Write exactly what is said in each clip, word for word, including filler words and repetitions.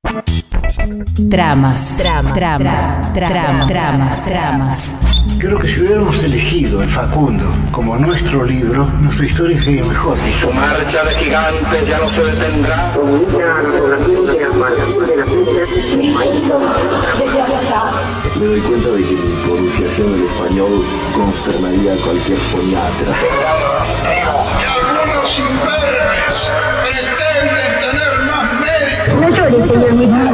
Tramas, tramas, tramas, tramas, tramas, tramas. Creo que si hubiéramos elegido el Facundo como nuestro libro, nuestra historia sería mejor. Y su marcha de gigantes ya no se detendrá. Me doy cuenta de que mi pronunciación del español consternaría a cualquier foniatra. Y algunos imberbes pretenden tener más mérito. No llores, señor mismo.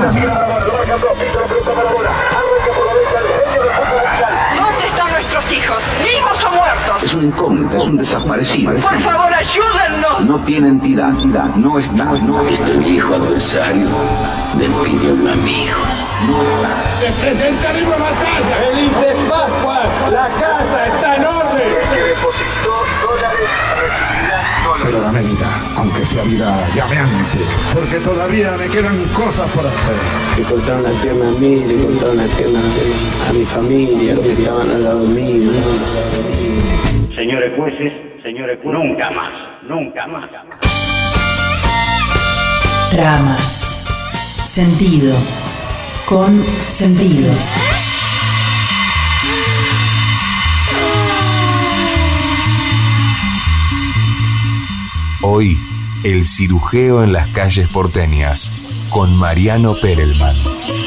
¿Dónde están nuestros hijos? ¿Vivos o muertos? Es un incógnito, es un desaparecido. Por favor, ayúdennos. No tiene entidad, entidad, no está, no está. Este viejo adversario me pide un amigo. No está. ¡Se presenta viva batalla! ¡Feliz de Pascua! ¡La casa está en orden! Que depositó dólares recibirá dólares. Pero dame vida, aunque sea vida llameante, porque todavía me quedan cosas por hacer. Le cortaron la pierna a mí, le cortaron la pierna a mi familia, los que estaban al lado mío. Señores jueces, señores jueces, nunca más, nunca más. Tramas. Sentido. Con sentidos. Hoy, el cirujeo en las calles porteñas, con Mariano Perelman.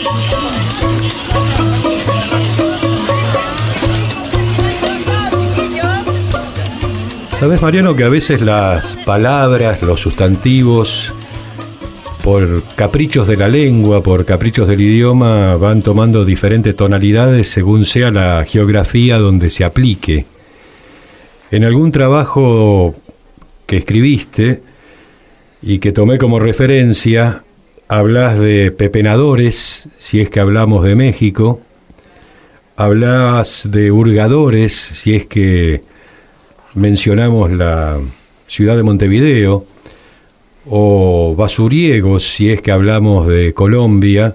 ¿Sabes, Mariano, que a veces las palabras, los sustantivos, por caprichos de la lengua, por caprichos del idioma, van tomando diferentes tonalidades según sea la geografía donde se aplique? En algún trabajo que escribiste y que tomé como referencia, hablas de pepenadores, si es que hablamos de México, hablas de hurgadores, si es que mencionamos la ciudad de Montevideo, o basuriegos, si es que hablamos de Colombia,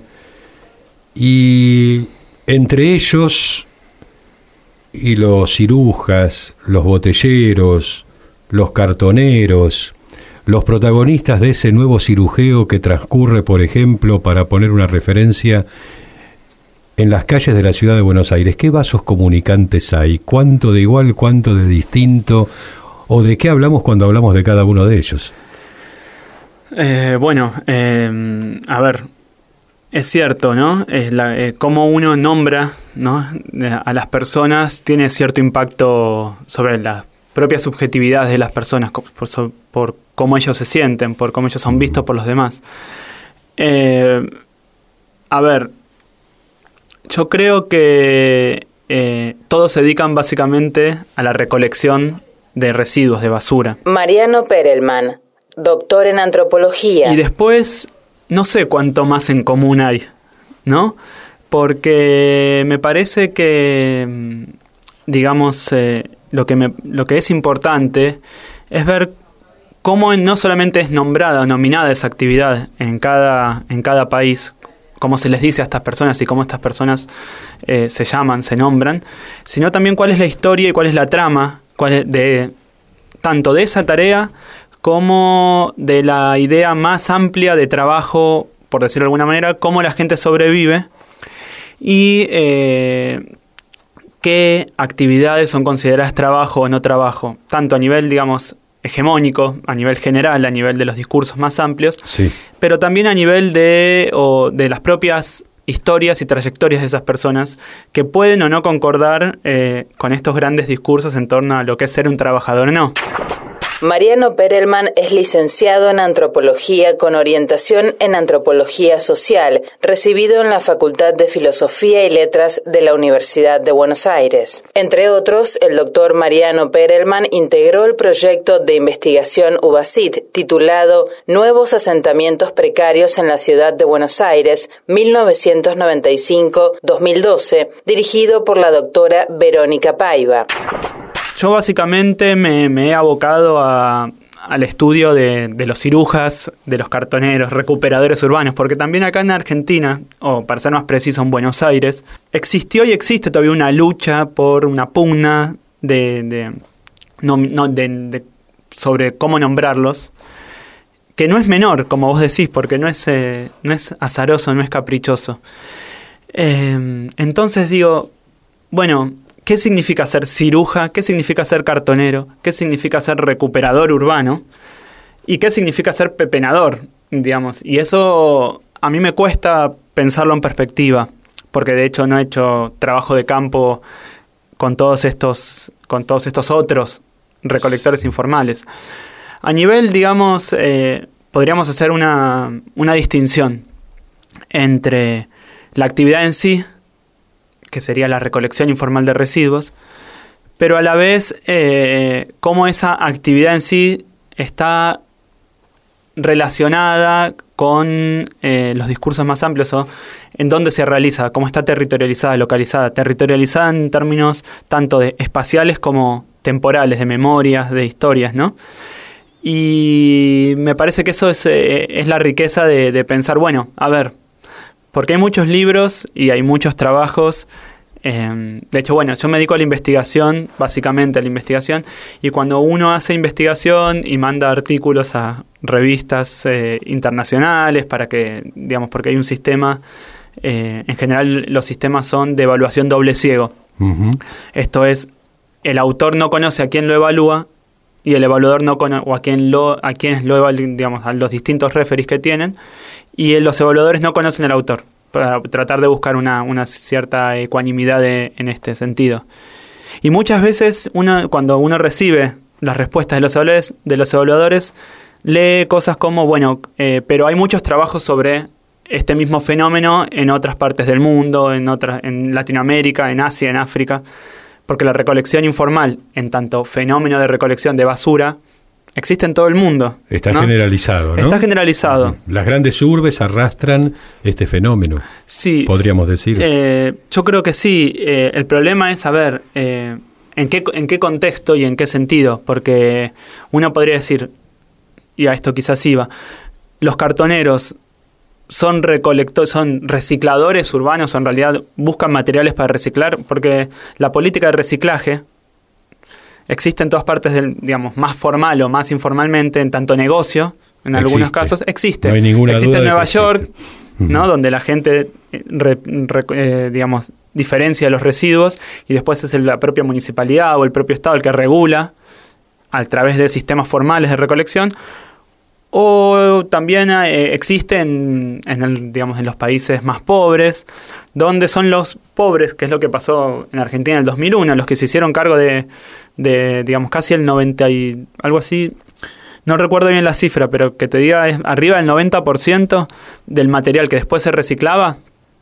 y entre ellos y los cirujas, los botelleros, los cartoneros, los protagonistas de ese nuevo cirujeo que transcurre, por ejemplo, para poner una referencia, en las calles de la ciudad de Buenos Aires. ¿Qué vasos comunicantes hay? ¿Cuánto de igual, cuánto de distinto? ¿O de qué hablamos cuando hablamos de cada uno de ellos? Eh, bueno, eh, a ver, es cierto, ¿no? Es la, eh, cómo uno nombra, ¿no?, a las personas tiene cierto impacto sobre las propias subjetividades de las personas, por, por cómo ellos se sienten, por cómo ellos son vistos por los demás. Eh, a ver, yo creo que eh, todos se dedican básicamente a la recolección de residuos, de basura. Mariano Perelman, doctor en antropología. Y después, no sé cuánto más en común hay, ¿no? Porque me parece que, digamos, eh, lo que me, lo que es importante es ver cómo no solamente es nombrada o nominada esa actividad en cada, en cada país, cómo se les dice a estas personas y cómo estas personas eh, se llaman, se nombran, sino también cuál es la historia y cuál es la trama cuál es de tanto de esa tarea como de la idea más amplia de trabajo, por decirlo de alguna manera, cómo la gente sobrevive y eh, qué actividades son consideradas trabajo o no trabajo, tanto a nivel, digamos, hegemónico, a nivel general, a nivel de los discursos más amplios, sí, pero también a nivel de, o de las propias historias y trayectorias de esas personas que pueden o no concordar eh, con estos grandes discursos en torno a lo que es ser un trabajador o no. Mariano Perelman es licenciado en Antropología con orientación en Antropología Social, recibido en la Facultad de Filosofía y Letras de la Universidad de Buenos Aires. Entre otros, el doctor Mariano Perelman integró el proyecto de investigación U B A S I T titulado Nuevos asentamientos precarios en la Ciudad de Buenos Aires, mil novecientos noventa y cinco a dos mil doce, dirigido por la doctora Verónica Paiva. Yo básicamente me, me he abocado a, al estudio de, de los cirujas, de los cartoneros, recuperadores urbanos, porque también acá en Argentina, o para ser más preciso en Buenos Aires, existió y existe todavía una lucha por una pugna de, de, no, no, de, de, sobre cómo nombrarlos, que no es menor, como vos decís, porque no es, eh, no es azaroso, no es caprichoso. Eh, entonces digo, bueno, ¿qué significa ser ciruja? ¿Qué significa ser cartonero? ¿Qué significa ser recuperador urbano? ¿Y qué significa ser pepenador, digamos? Y eso a mí me cuesta pensarlo en perspectiva, porque de hecho no he hecho trabajo de campo con todos estos, con todos estos otros recolectores informales. A nivel, digamos, eh, podríamos hacer una, una distinción entre la actividad en sí, que sería la recolección informal de residuos, pero a la vez eh, cómo esa actividad en sí está relacionada con eh, los discursos más amplios o en dónde se realiza, cómo está territorializada, localizada, territorializada en términos tanto de espaciales como temporales, de memorias, de historias, ¿no? Y me parece que eso es, eh, es la riqueza de, de pensar, bueno, a ver, porque hay muchos libros y hay muchos trabajos. Eh, de hecho, bueno, yo me dedico a la investigación, básicamente a la investigación, y cuando uno hace investigación y manda artículos a revistas eh, internacionales para que, digamos, porque hay un sistema, eh, en general los sistemas son de evaluación doble ciego. Uh-huh. Esto es, el autor no conoce a quién lo evalúa y el evaluador no conoce, o a quién lo, a quienes lo evalúan, digamos, a los distintos referees que tienen, y los evaluadores no conocen al autor, para tratar de buscar una, una cierta ecuanimidad de, en este sentido. Y muchas veces uno, cuando uno recibe las respuestas de los evaluadores, de los evaluadores lee cosas como, bueno, eh, pero hay muchos trabajos sobre este mismo fenómeno en otras partes del mundo, en, otras, en Latinoamérica, en Asia, en África, porque la recolección informal, en tanto fenómeno de recolección de basura, existe en todo el mundo. Está ¿no? generalizado, ¿no? Está generalizado. Las grandes urbes arrastran este fenómeno, sí, podríamos decir. Eh, yo creo que sí. Eh, el problema es saber eh, en qué, en qué contexto y en qué sentido, porque uno podría decir, y a esto quizás iba, los cartoneros son recolectores, son recicladores urbanos, o en realidad buscan materiales para reciclar, porque la política de reciclaje existe en todas partes del, digamos, más formal o más informalmente, en tanto negocio, en existe. Algunos casos, existe. No hay ninguna existe duda en Nueva de que York, existe. ¿no? Uh-huh. Donde la gente, re, re, eh, digamos, diferencia los residuos y después es la propia municipalidad o el propio estado el que regula a través de sistemas formales de recolección. O también eh, existe en, en, el, digamos, en los países más pobres, donde son los pobres, que es lo que pasó en Argentina en el dos mil uno, los que se hicieron cargo de, de digamos, casi el noventa y algo así, no recuerdo bien la cifra, pero que te diga, es arriba del noventa por ciento del material que después se reciclaba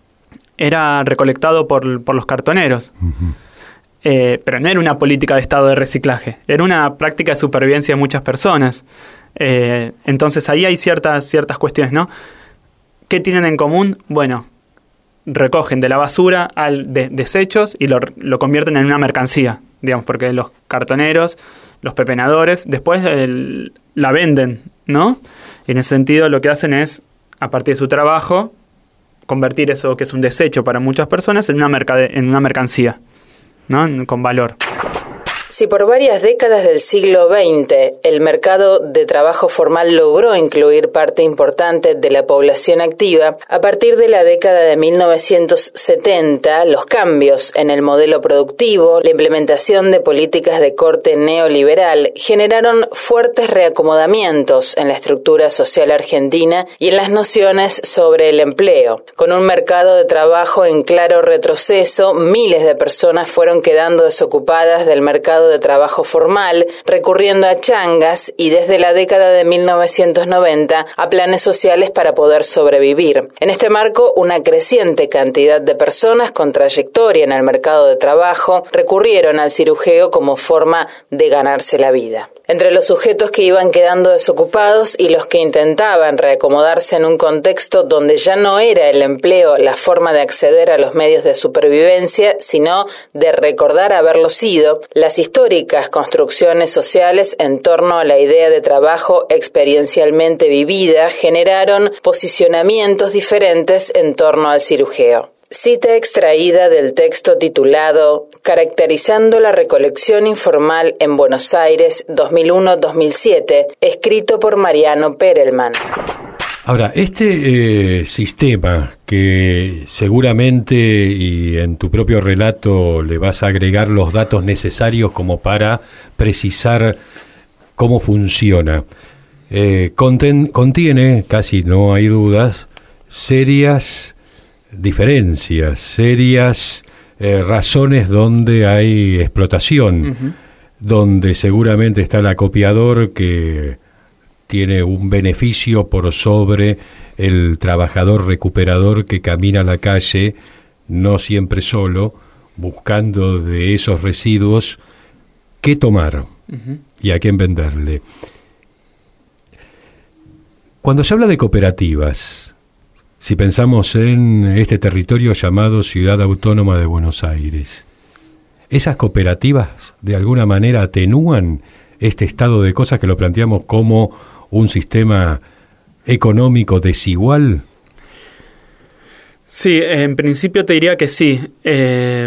era recolectado por, por los cartoneros. Uh-huh. Eh, pero no era una política de estado de reciclaje, era una práctica de supervivencia de muchas personas. Eh, entonces ahí hay ciertas, ciertas cuestiones, ¿no? ¿Qué tienen en común? Bueno, recogen de la basura al de, desechos y lo, lo convierten en una mercancía, digamos, porque los cartoneros, los pepenadores, después el, la venden, ¿no? Y en ese sentido lo que hacen es, a partir de su trabajo, convertir eso que es un desecho para muchas personas en una, mercade- en una mercancía, ¿no? Con valor. Si por varias décadas del siglo veinte el mercado de trabajo formal logró incluir parte importante de la población activa, a partir de la década de mil novecientos setenta, los cambios en el modelo productivo, la implementación de políticas de corte neoliberal, generaron fuertes reacomodamientos en la estructura social argentina y en las nociones sobre el empleo. Con un mercado de trabajo en claro retroceso, miles de personas fueron quedando desocupadas del mercado de trabajo formal, recurriendo a changas y desde la década de mil novecientos noventa a planes sociales para poder sobrevivir. En este marco, una creciente cantidad de personas con trayectoria en el mercado de trabajo recurrieron al cirujeo como forma de ganarse la vida. Entre los sujetos que iban quedando desocupados y los que intentaban reacomodarse en un contexto donde ya no era el empleo la forma de acceder a los medios de supervivencia, sino de recordar haberlo sido, las históricas construcciones sociales en torno a la idea de trabajo experiencialmente vivida generaron posicionamientos diferentes en torno al cirujeo. Cita extraída del texto titulado Caracterizando la recolección informal en Buenos Aires dos mil uno a dos mil siete, escrito por Mariano Perelman. Ahora, este eh, sistema que seguramente y en tu propio relato le vas a agregar los datos necesarios como para precisar cómo funciona, eh, conten, contiene, casi no hay dudas, serias diferencias, serias eh, razones donde hay explotación, uh-huh. donde seguramente está el acopiador que tiene un beneficio por sobre el trabajador recuperador que camina a la calle, no siempre solo, buscando de esos residuos qué tomar uh-huh. y a quién venderle. Cuando se habla de cooperativas, si pensamos en este territorio llamado Ciudad Autónoma de Buenos Aires, ¿esas cooperativas de alguna manera atenúan este estado de cosas que lo planteamos como un sistema económico desigual? Sí, en principio te diría que sí. Eh,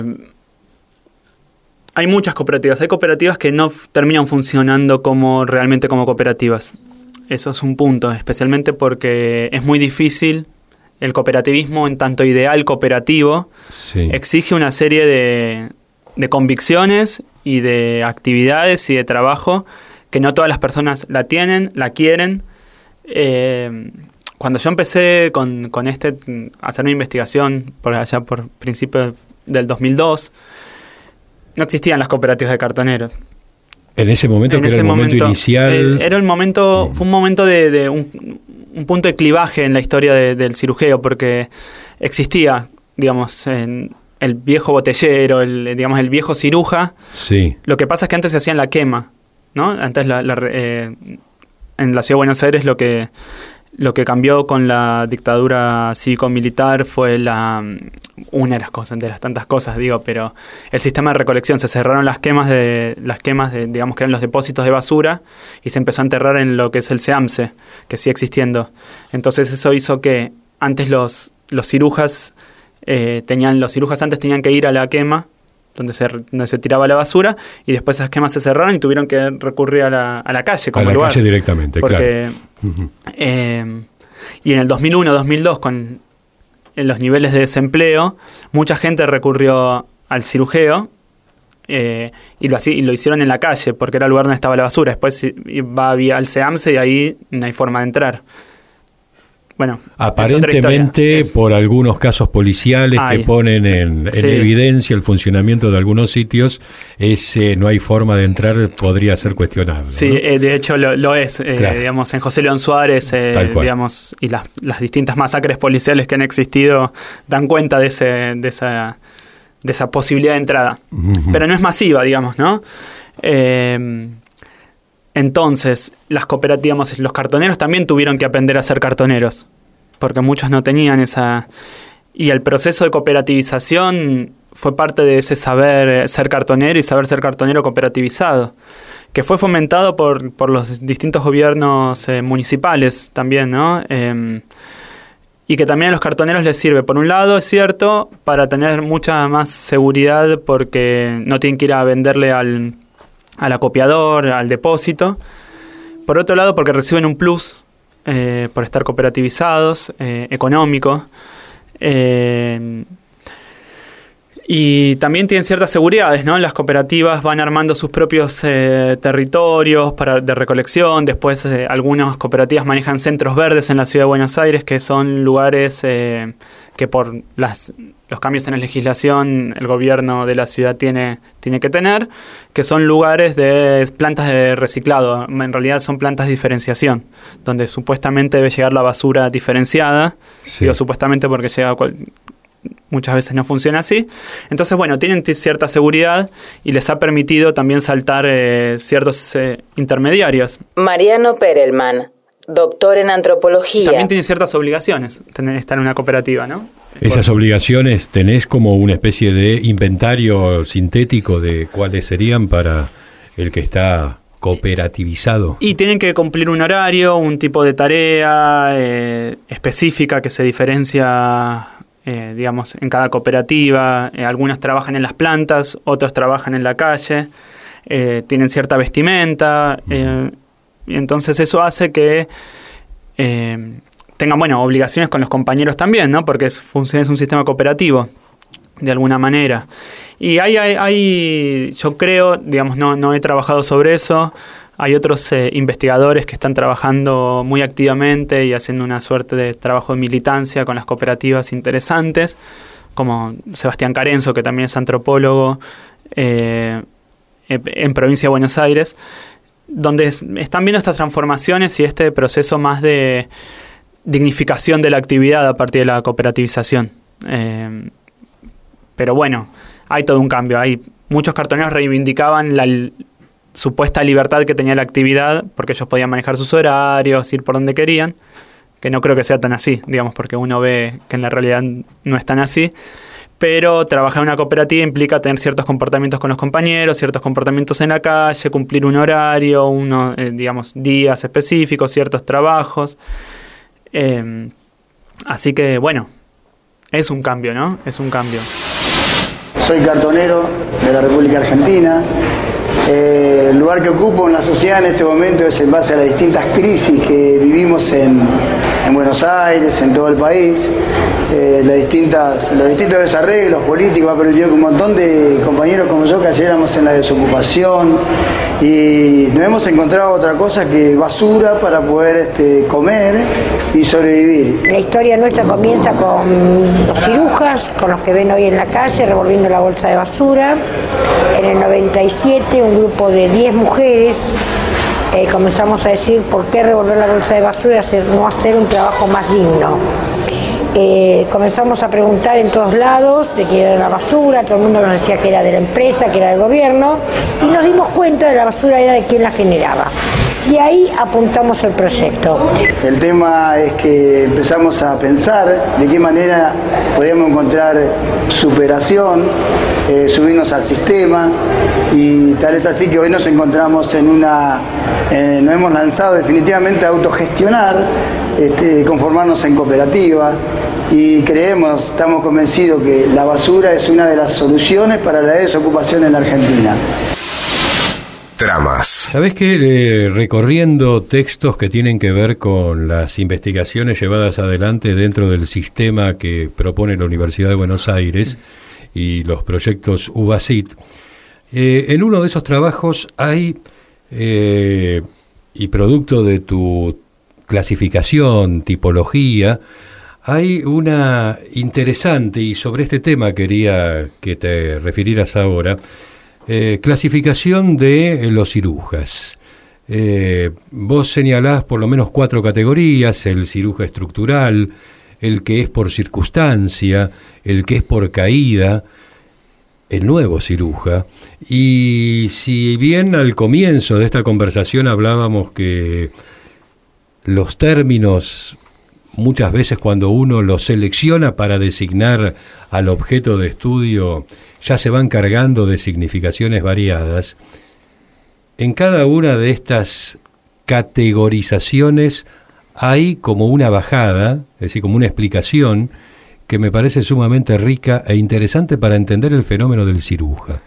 hay muchas cooperativas. Hay cooperativas que no f- terminan funcionando como realmente como cooperativas. Eso es un punto, especialmente porque es muy difícil. El cooperativismo, en tanto ideal cooperativo, sí. exige una serie de, de convicciones y de actividades y de trabajo que no todas las personas la tienen, la quieren. Eh, cuando yo empecé con, con este, a hacer una investigación por allá por principios del dos mil dos, no existían las cooperativas de cartoneros. En ese momento, en que ese era el momento, momento inicial... El, era el momento, fue un momento de, de un, un punto de clivaje en la historia de, del cirujeo, porque existía, digamos, en el viejo botellero, el, digamos, el viejo ciruja. Sí. Lo que pasa es que antes se hacía en la quema, ¿no? Antes la, la, eh, en la ciudad de Buenos Aires lo que, lo que cambió con la dictadura cívico-militar fue la... una de las cosas, de las tantas cosas, digo, pero el sistema de recolección, se cerraron las quemas de, las quemas de, digamos que eran los depósitos de basura, y se empezó a enterrar en lo que es el SEAMSE, que sigue existiendo. Entonces eso hizo que antes los, los cirujas, eh, tenían, los cirujas antes tenían que ir a la quema, donde se, donde se tiraba la basura, y después esas quemas se cerraron y tuvieron que recurrir a la, a la calle como lugar. A la lugar, calle directamente, porque, claro. Uh-huh. Eh, y en el dos mil uno, dos mil dos, con en los niveles de desempleo, mucha gente recurrió al cirujeo eh, y, lo, y lo hicieron en la calle, porque era el lugar donde estaba la basura. Después va vía al SEAMSE y ahí no hay forma de entrar. Bueno, aparentemente es por algunos casos policiales Ay, que ponen en, en sí. evidencia el funcionamiento de algunos sitios, ese no hay forma de entrar, podría ser cuestionable. Sí, ¿no? eh, de hecho lo, lo es. Eh, claro. Digamos, en José León Suárez, eh, digamos, y las, las distintas masacres policiales que han existido dan cuenta de ese, de esa, de esa posibilidad de entrada. Uh-huh. Pero no es masiva, digamos, ¿no? Eh, Entonces, las cooperativas, los cartoneros también tuvieron que aprender a ser cartoneros, porque muchos no tenían esa... Y el proceso de cooperativización fue parte de ese saber ser cartonero y saber ser cartonero cooperativizado, que fue fomentado por, por los distintos gobiernos eh, municipales también, ¿no? Eh, y que también a los cartoneros les sirve, por un lado, es cierto, para tener mucha más seguridad, porque no tienen que ir a venderle al... al acopiador, al depósito. Por otro lado, porque reciben un plus eh, por estar cooperativizados, eh, económico. Eh, y también tienen ciertas seguridades, ¿no? Las cooperativas van armando sus propios eh, territorios para, de recolección. Después, eh, algunas cooperativas manejan centros verdes en la ciudad de Buenos Aires, que son lugares eh, que por las... los cambios en la legislación el gobierno de la ciudad tiene, tiene que tener, que son lugares de plantas de reciclado. En realidad son plantas de diferenciación, donde supuestamente debe llegar la basura diferenciada. Sí. Digo supuestamente porque llega cual, muchas veces no funciona así. Entonces, bueno, tienen t- cierta seguridad y les ha permitido también saltar eh, ciertos eh, intermediarios. Mariano Perelman, doctor en antropología. También tienen ciertas obligaciones tener, estar en una cooperativa, ¿no? Esas obligaciones, ¿tenés como una especie de inventario sintético de cuáles serían para el que está cooperativizado? Y tienen que cumplir un horario, un tipo de tarea eh, específica que se diferencia eh, digamos, en cada cooperativa. Eh, algunos trabajan en las plantas, otros trabajan en la calle, eh, tienen cierta vestimenta, eh, y entonces eso hace que eh, tengan, bueno, obligaciones con los compañeros también, ¿no? Porque es, funciona, es un sistema cooperativo, de alguna manera. Y hay, hay, hay yo creo, digamos, no, no he trabajado sobre eso. Hay otros eh, investigadores que están trabajando muy activamente y haciendo una suerte de trabajo de militancia con las cooperativas interesantes, como Sebastián Carenzo, que también es antropólogo eh, en provincia de Buenos Aires, donde es, están viendo estas transformaciones y este proceso más de dignificación de la actividad a partir de la cooperativización. Eh, pero bueno, hay todo un cambio. Hay muchos cartoneros reivindicaban la supuesta libertad que tenía la actividad, porque ellos podían manejar sus horarios, ir por donde querían, que no creo que sea tan así, digamos, porque uno ve que en la realidad no es tan así, pero trabajar en una cooperativa implica tener ciertos comportamientos con los compañeros, ciertos comportamientos en la calle, cumplir un horario, uno, eh, digamos, días específicos, ciertos trabajos. Eh, así que, bueno, es un cambio, ¿no? Es un cambio. Soy cartonero de la República Argentina. Eh, el lugar que ocupo en la sociedad en este momento es en base a las distintas crisis que vivimos en, en Buenos Aires, en todo el país. Eh, las distintas, los distintos desarreglos políticos ha permitido que un montón de compañeros como yo cayéramos en la desocupación y nos hemos encontrado otra cosa que basura para poder este, comer y sobrevivir. La historia nuestra comienza con los cirujas, con los que ven hoy en la calle revolviendo la bolsa de basura. En el noventa y siete un grupo de diez mujeres eh, comenzamos a decir por qué revolver la bolsa de basura y hacer, no hacer un trabajo más digno. Eh, comenzamos a preguntar en todos lados de qué era la basura, todo el mundo nos decía que era de la empresa, que era del gobierno, y nos dimos cuenta de que la basura era de quien la generaba. Y ahí apuntamos el proyecto. El tema es que empezamos a pensar de qué manera podíamos encontrar superación, eh, subirnos al sistema, y tal es así que hoy nos encontramos en una, eh, nos hemos lanzado definitivamente a autogestionar, este, conformarnos en cooperativa, y creemos, estamos convencidos que la basura es una de las soluciones para la desocupación en la Argentina. Tramas. ¿Sabés qué? Eh, recorriendo textos que tienen que ver con las investigaciones llevadas adelante dentro del sistema que propone la Universidad de Buenos Aires y los proyectos U B A S I T, eh, en uno de esos trabajos hay, eh, y producto de tu clasificación, tipología, hay una interesante, y sobre este tema quería que te refirieras ahora, Eh, clasificación de eh, los cirujas. Eh, vos señalás por lo menos cuatro categorías: el ciruja estructural, el que es por circunstancia, el que es por caída, el nuevo ciruja. Y si bien al comienzo de esta conversación hablábamos que los términos, muchas veces cuando uno los selecciona para designar al objeto de estudio, ya se van cargando de significaciones variadas, en cada una de estas categorizaciones hay como una bajada, es decir, como una explicación que me parece sumamente rica e interesante para entender el fenómeno del ciruja.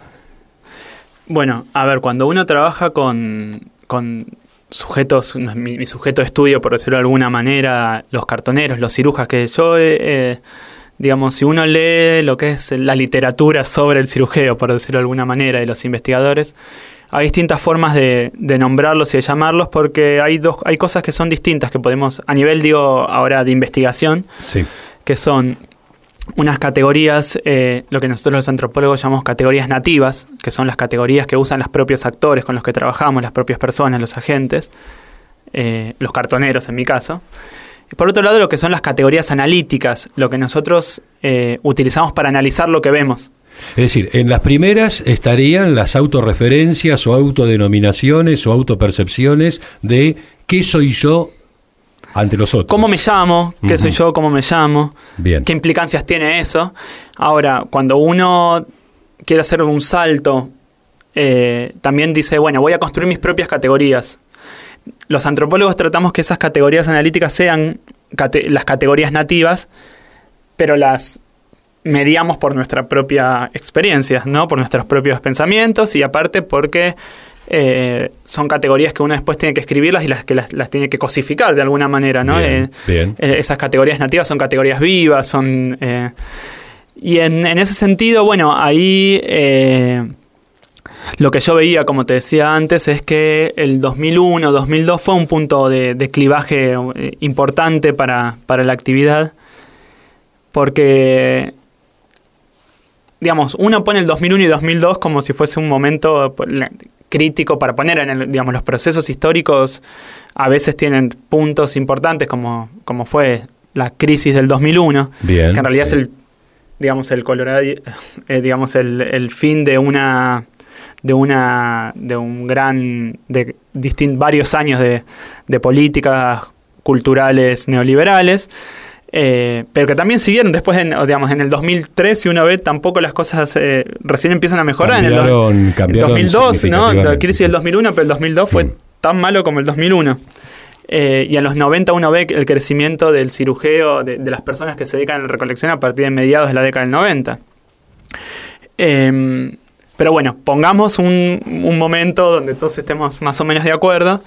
Bueno, a ver, cuando uno trabaja con, con sujetos, mi, mi sujeto de estudio, por decirlo de alguna manera, los cartoneros, los cirujas, que yo... Eh, digamos, si uno lee lo que es la literatura sobre el cirujeo, por decirlo de alguna manera, de los investigadores, hay distintas formas de, de nombrarlos y de llamarlos, porque hay dos, hay cosas que son distintas que podemos, a nivel, digo, ahora de investigación, sí, que son unas categorías, eh, lo que nosotros los antropólogos llamamos categorías nativas, que son las categorías que usan los propios actores con los que trabajamos, las propias personas, los agentes, eh, los cartoneros en mi caso. Por otro lado, lo que son las categorías analíticas, lo que nosotros eh, utilizamos para analizar lo que vemos. Es decir, en las primeras estarían las autorreferencias o autodenominaciones o autopercepciones de qué soy yo ante los otros. ¿Cómo me llamo? ¿Qué uh-huh. soy yo? ¿Cómo me llamo? Bien. ¿Qué implicancias tiene eso? Ahora, cuando uno quiere hacer un salto, eh, también dice, bueno, voy a construir mis propias categorías. Los antropólogos tratamos que esas categorías analíticas sean cate- las categorías nativas, pero las mediamos por nuestra propia experiencia, ¿no? Por nuestros propios pensamientos y aparte porque eh, son categorías que uno después tiene que escribirlas y las que las, las tiene que cosificar de alguna manera, ¿no? Bien, eh, bien. Eh, esas categorías nativas son categorías vivas, son... Eh, y en, en ese sentido, bueno, ahí... Eh, lo que yo veía, como te decía antes, es que el dos mil uno, dos mil dos fue un punto de, de clivaje importante para, para la actividad, porque, digamos, uno pone el dos mil uno y dos mil dos como si fuese un momento crítico para poner en el, digamos, los procesos históricos a veces tienen puntos importantes como, como fue la crisis del dos mil uno, Bien, que en realidad sí. es el, digamos, el Colorado, eh, digamos, el, el fin de una... de una de un gran de distin, varios años de, de políticas culturales neoliberales, eh, pero que también siguieron después en, digamos, en el dos mil tres, si uno ve, tampoco las cosas eh, recién empiezan a mejorar. Cambiaron, en el, cambiaron dos mil dos, ¿no? La crisis del dos mil uno, pero el dos mil dos fue mm. tan malo como el dos mil uno. Eh, y en los noventa uno ve el crecimiento del cirujeo, de, de las personas que se dedican a la recolección a partir de mediados de la década del noventa. Eh, Pero bueno, pongamos un, un momento donde todos estemos más o menos de acuerdo.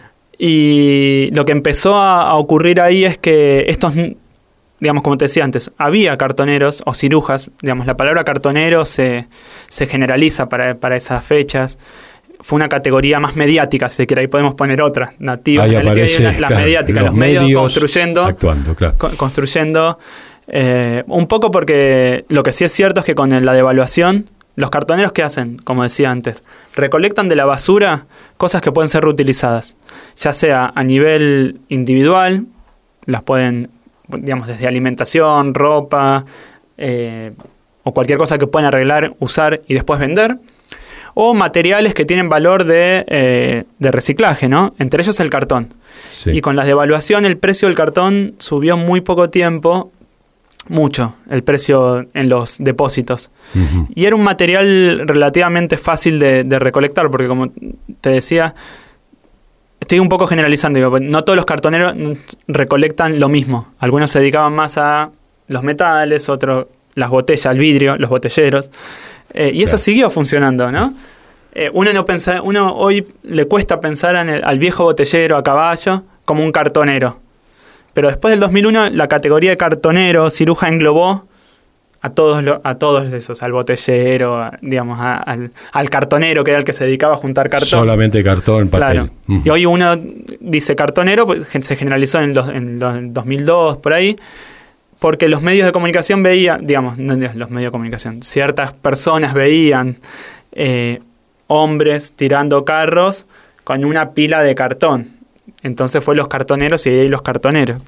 Y lo que empezó a, a ocurrir ahí es que estos, digamos, como te decía antes, había cartoneros o cirujas. Digamos, la palabra cartonero se, se generaliza para, para esas fechas. Fue una categoría más mediática, si se quiere. Ahí podemos poner otra, nativa. Ahí aparece, las claro, mediáticas, los los medios, medios construyendo. Actuando, claro. co- construyendo eh, un poco porque lo que sí es cierto es que con la devaluación... Los cartoneros, ¿qué hacen? Como decía antes, recolectan de la basura cosas que pueden ser reutilizadas, ya sea a nivel individual, las pueden, digamos, desde alimentación, ropa, eh, o cualquier cosa que puedan arreglar, usar y después vender, o materiales que tienen valor de, eh, de reciclaje, ¿no? Entre ellos el cartón. Sí. Y con la devaluación el precio del cartón subió en muy poco tiempo, mucho, el precio en los depósitos. Uh-huh. Y era un material relativamente fácil de, de recolectar, porque como te decía, estoy un poco generalizando, digo, no todos los cartoneros recolectan lo mismo. Algunos se dedicaban más a los metales, otros las botellas, el vidrio, los botelleros. Eh, y claro. Eso siguió funcionando, ¿no? Eh, uno no pensa, uno hoy le cuesta pensar en el, al viejo botellero a caballo como un cartonero. Pero después del dos mil uno, la categoría de cartonero, ciruja, englobó a todos, lo, a todos esos, al botellero, a, digamos, a, al, al cartonero, que era el que se dedicaba a juntar cartón. Solamente cartón, papel. Claro. Uh-huh. Y hoy uno dice cartonero, pues se generalizó en, los, en, los, en dos mil dos, por ahí, porque los medios de comunicación veían, digamos, no los medios de comunicación, ciertas personas veían eh, hombres tirando carros con una pila de cartón. Entonces fue los cartoneros y de ahí los cartoneros.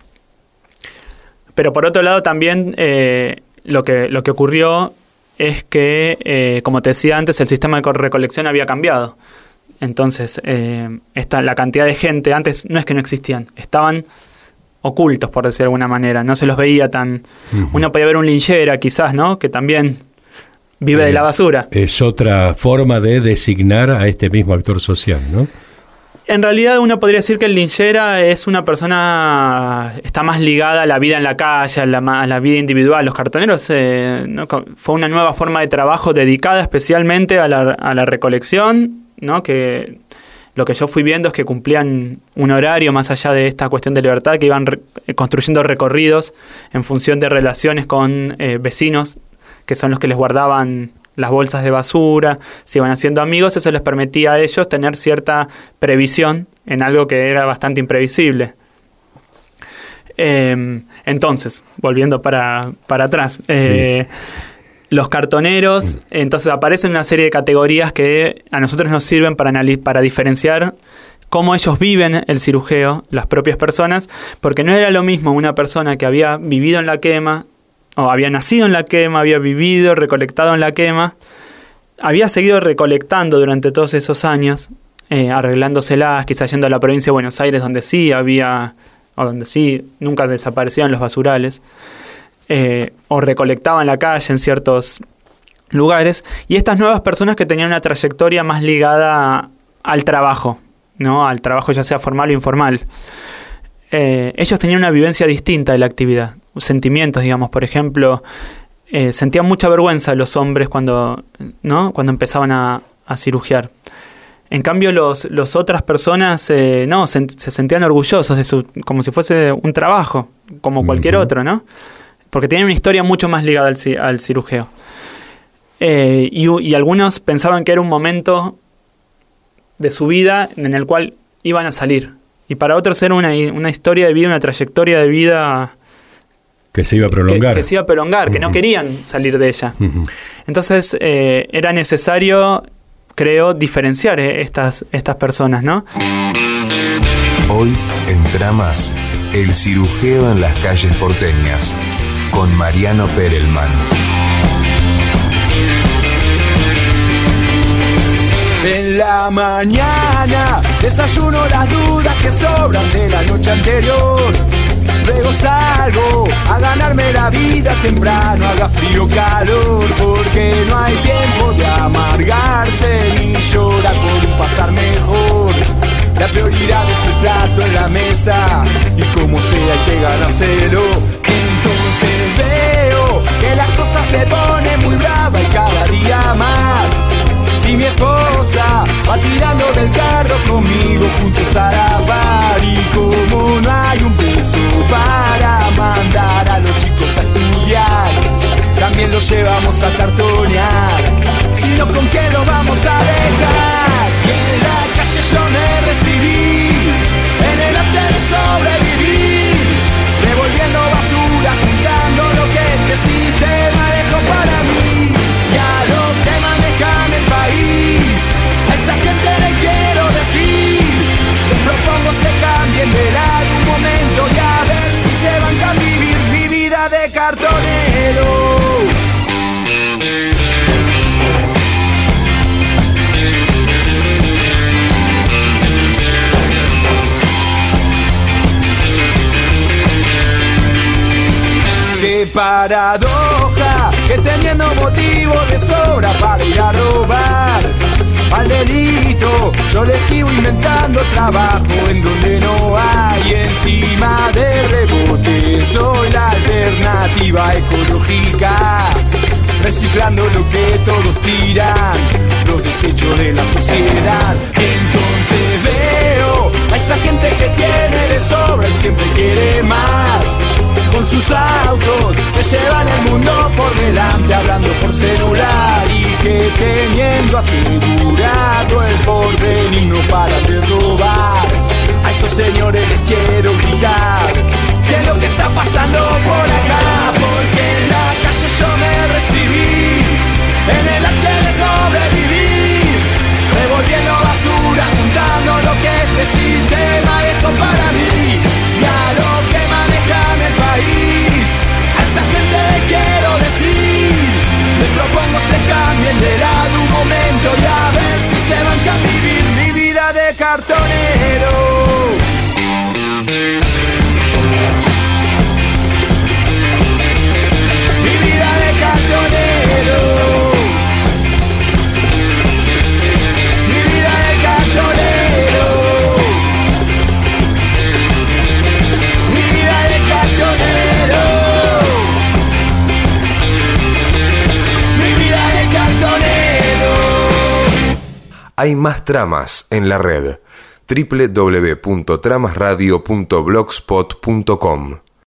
Pero por otro lado también eh, lo, que, lo que ocurrió es que, eh, como te decía antes, el sistema de recolección había cambiado. Entonces, eh, esta, la cantidad de gente, antes no es que no existían, estaban ocultos, por decir de alguna manera, no se los veía tan... Uh-huh. Uno podía ver un linchera quizás, ¿no? Que también vive eh, de la basura. Es otra forma de designar a este mismo actor social, ¿no? En realidad uno podría decir que el linchera es una persona, está más ligada a la vida en la calle, a la, a la vida individual. Los cartoneros eh, ¿no? fue una nueva forma de trabajo dedicada especialmente a la, a la recolección, ¿no? Que lo que yo fui viendo es que cumplían un horario más allá de esta cuestión de libertad, que iban re- construyendo recorridos en función de relaciones con eh, vecinos, que son los que les guardaban las bolsas de basura, se iban haciendo amigos, eso les permitía a ellos tener cierta previsión en algo que era bastante imprevisible. Eh, entonces, volviendo para, para atrás, eh, sí. Los cartoneros, entonces aparecen una serie de categorías que a nosotros nos sirven para, analiz- para diferenciar cómo ellos viven el cirujeo, las propias personas, porque no era lo mismo una persona que había vivido en la quema, o había nacido en la quema, había vivido, recolectado en la quema, había seguido recolectando durante todos esos años, eh, arreglándoselas, quizás yendo a la provincia de Buenos Aires, donde sí había, o donde sí nunca desaparecían los basurales, eh, o recolectaba en la calle en ciertos lugares, y estas nuevas personas que tenían una trayectoria más ligada al trabajo, ¿no? Al trabajo ya sea formal o informal. Eh, ellos tenían una vivencia distinta de la actividad, sentimientos, digamos, por ejemplo, eh, sentían mucha vergüenza los hombres cuando, ¿no? cuando empezaban a, a cirugiar. En cambio, los, los otras personas eh, no se, se sentían orgullosos de su, como si fuese un trabajo, como cualquier uh-huh. otro, ¿no? Porque tienen una historia mucho más ligada al, al cirujeo. Eh, y, y algunos pensaban que era un momento de su vida en el cual iban a salir. Y para otros era una, una historia de vida, una trayectoria de vida que se iba a prolongar. Que, que se iba a prolongar, uh-huh. que no querían salir de ella. Uh-huh. Entonces eh, era necesario, creo, diferenciar eh, estas, estas personas, ¿no? Hoy, en Tramas, el cirujeo en las calles porteñas, con Mariano Perelman. En la mañana desayuno las dudas que sobran de la noche anterior. Luego salgo a ganarme la vida temprano, haga frío o calor, porque no hay tiempo de amargarse ni llorar por un pasar mejor. La prioridad es el plato en la mesa y como sea hay que ganárselo. Entonces veo que las cosas se ponen muy bravas y cada día más. Si mi esposa va tirando del carro conmigo juntos a la par, y como no hay un peso para mandar a los chicos a estudiar, también los llevamos a cartonear, sino con qué los vamos a dejar. Y en la calle yo me recibí, en el arte de sobrevivir, revolviendo basura, juntando lo que este sistema dejó para mí. Y a los que manejan el país, a esa gente le quiero decir, les propongo se cambien de lado un momento y a ver si se van a vivir mi vida de cartonero. Qué paradoja, que teniendo motivo de sobra para ir a robar al delito, yo le esquivo inventando trabajo en donde no hay. Encima de rebote soy la alternativa ecológica, reciclando lo que todos tiran, los desechos de la sociedad. Entonces veo a esa gente que tiene de sobra y siempre quiere más. Con sus autos se llevan el mundo por delante, hablando por celular, y que teniendo asegurado el porvenir no paran de robar. A esos señores les quiero gritar qué es lo que está pasando por acá, porque en la calle yo me recibí, en el arte de sobrevivir, revolviendo basura, juntando lo que este sistema dejó para mí. Y a los que manejan el país, a esa gente le quiero decir, les propongo se cambien de lado un momento y a ver si se van a vivir mi vida de cartonero. Mi vida de cartonero. Mi vida de cartonero. Mi vida de cartonero. Mi vida de cartonero. Hay más tramas en la red. doble u doble u doble u punto tramas radio punto blogspot punto com